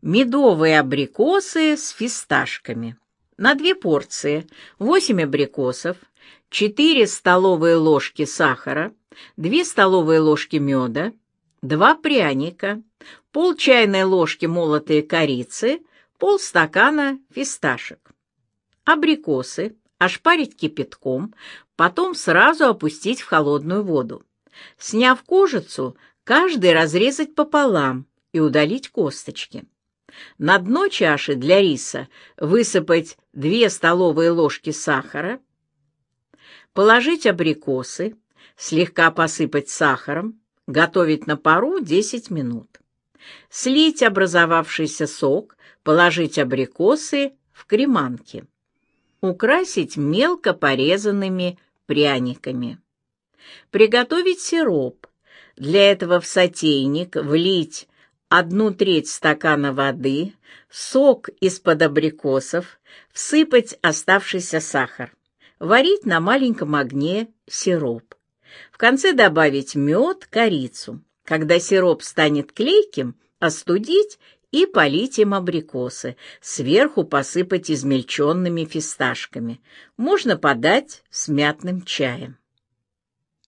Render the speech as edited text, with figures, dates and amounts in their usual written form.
Медовые абрикосы с фисташками. На 2 порции 8 абрикосов, 4 столовые ложки сахара, 2 столовые ложки меда, 2 пряника, пол чайной ложки молотой корицы, полстакана фисташек. Абрикосы ошпарить кипятком, потом сразу опустить в холодную воду. Сняв кожицу, каждый разрезать пополам и удалить косточки. На дно чаши для риса высыпать 2 столовые ложки сахара, положить абрикосы, слегка посыпать сахаром, готовить на пару 10 минут. Слить образовавшийся сок, положить абрикосы в креманки. Украсить мелко порезанными пряниками. Приготовить сироп. Для этого в сотейник влить 1/3 стакана воды, сок из-под абрикосов, всыпать оставшийся сахар. Варить на маленьком огне сироп. В конце добавить мед, корицу. Когда сироп станет клейким, остудить и полить им абрикосы. Сверху посыпать измельченными фисташками. Можно подать с мятным чаем.